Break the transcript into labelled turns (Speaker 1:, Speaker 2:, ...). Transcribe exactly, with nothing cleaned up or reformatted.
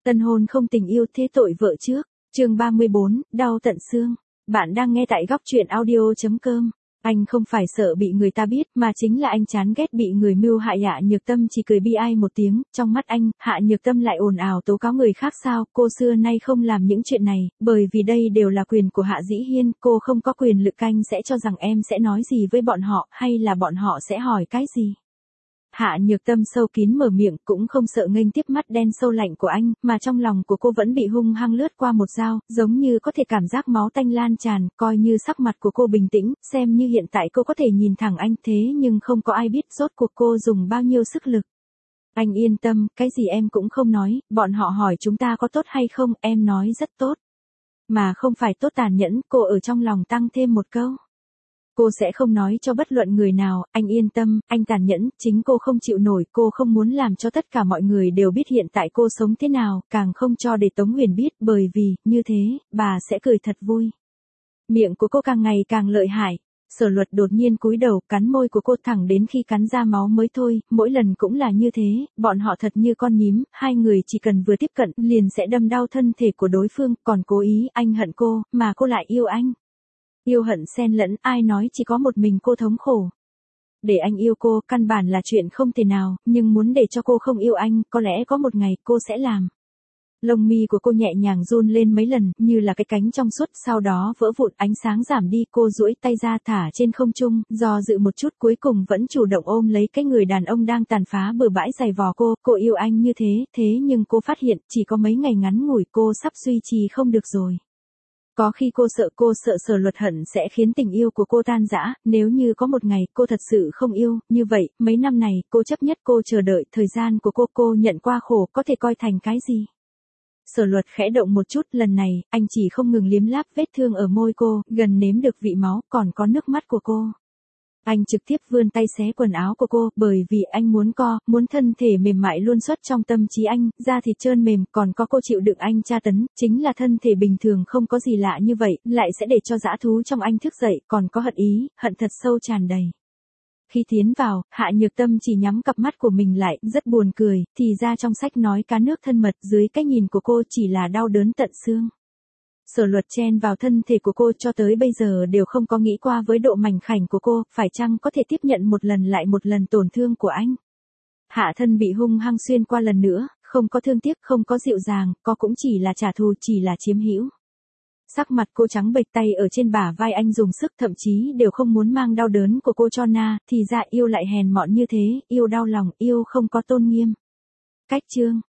Speaker 1: Tân hôn không tình yêu thế tội vợ trước. Chương ba mươi bốn, đau tận xương. Bạn đang nghe tại góc truyện audio chấm com. Anh không phải sợ bị người ta biết, mà chính là anh chán ghét bị người mưu hại. Hạ Nhược Tâm chỉ cười bi ai một tiếng, trong mắt anh, Hạ Nhược Tâm lại ồn ào tố cáo người khác sao, cô xưa nay không làm những chuyện này, bởi vì đây đều là quyền của Hạ Dĩ Hiên, cô không có quyền lực. Anh sẽ cho rằng em sẽ nói gì với bọn họ, hay là bọn họ sẽ hỏi cái gì. Hạ Nhược Tâm sâu kín mở miệng, cũng không sợ nghênh tiếp mắt đen sâu lạnh của anh, mà trong lòng của cô vẫn bị hung hăng lướt qua một dao, giống như có thể cảm giác máu tanh lan tràn. Coi như sắc mặt của cô bình tĩnh, xem như hiện tại cô có thể nhìn thẳng anh, thế nhưng không có ai biết rốt cuộc cô dùng bao nhiêu sức lực. Anh yên tâm, cái gì em cũng không nói, bọn họ hỏi chúng ta có tốt hay không, em nói rất tốt. Mà không phải tốt tàn nhẫn, cô ở trong lòng tăng thêm một câu. Cô sẽ không nói cho bất luận người nào, anh yên tâm, anh tàn nhẫn, chính cô không chịu nổi, cô không muốn làm cho tất cả mọi người đều biết hiện tại cô sống thế nào, càng không cho để Tống Huyền biết, bởi vì, như thế, bà sẽ cười thật vui. Miệng của cô càng ngày càng lợi hại. Sở Luật đột nhiên cúi đầu, cắn môi của cô thẳng đến khi cắn ra máu mới thôi, mỗi lần cũng là như thế, bọn họ thật như con nhím, hai người chỉ cần vừa tiếp cận, liền sẽ đâm đau thân thể của đối phương, còn cố ý, anh hận cô, mà cô lại yêu anh. Yêu hận xen lẫn, ai nói chỉ có một mình cô thống khổ. Để anh yêu cô, căn bản là chuyện không thể nào, nhưng muốn để cho cô không yêu anh, có lẽ có một ngày cô sẽ làm. Lông mi của cô nhẹ nhàng run lên mấy lần, như là cái cánh trong suốt, sau đó vỡ vụn, ánh sáng giảm đi, cô duỗi tay ra thả trên không trung, do dự một chút cuối cùng vẫn chủ động ôm lấy cái người đàn ông đang tàn phá bừa bãi giày vò cô. Cô yêu anh như thế, thế nhưng cô phát hiện, chỉ có mấy ngày ngắn ngủi cô sắp duy trì không được rồi. Có khi cô sợ cô sợ Sở Luật hận sẽ khiến tình yêu của cô tan rã, nếu như có một ngày cô thật sự không yêu, như vậy, mấy năm này, cô chấp nhất cô chờ đợi, thời gian của cô cô nhận qua khổ, có thể coi thành cái gì. Sở Luật khẽ động một chút, lần này, anh chỉ không ngừng liếm láp vết thương ở môi cô, gần nếm được vị máu, còn có nước mắt của cô. Anh trực tiếp vươn tay xé quần áo của cô, bởi vì anh muốn co, muốn thân thể mềm mại luôn xuất trong tâm trí anh, da thịt trơn mềm, còn có cô chịu đựng anh tra tấn, chính là thân thể bình thường không có gì lạ như vậy, lại sẽ để cho dã thú trong anh thức dậy, còn có hận ý, hận thật sâu tràn đầy. Khi tiến vào, Hạ Nhược Tâm chỉ nhắm cặp mắt của mình lại, rất buồn cười, thì ra trong sách nói cá nước thân mật, dưới cái nhìn của cô chỉ là đau đớn tận xương. Sở Luật chen vào thân thể của cô cho tới bây giờ đều không có nghĩ qua với độ mảnh khảnh của cô, phải chăng có thể tiếp nhận một lần lại một lần tổn thương của anh. Hạ thân bị hung hăng xuyên qua lần nữa, không có thương tiếc, không có dịu dàng, có cũng chỉ là trả thù, chỉ là chiếm hữu. Sắc mặt cô trắng bệch, tay ở trên bả vai anh dùng sức, thậm chí đều không muốn mang đau đớn của cô cho na, thì ra yêu lại hèn mọn như thế, yêu đau lòng, yêu không có tôn nghiêm. Cách chương.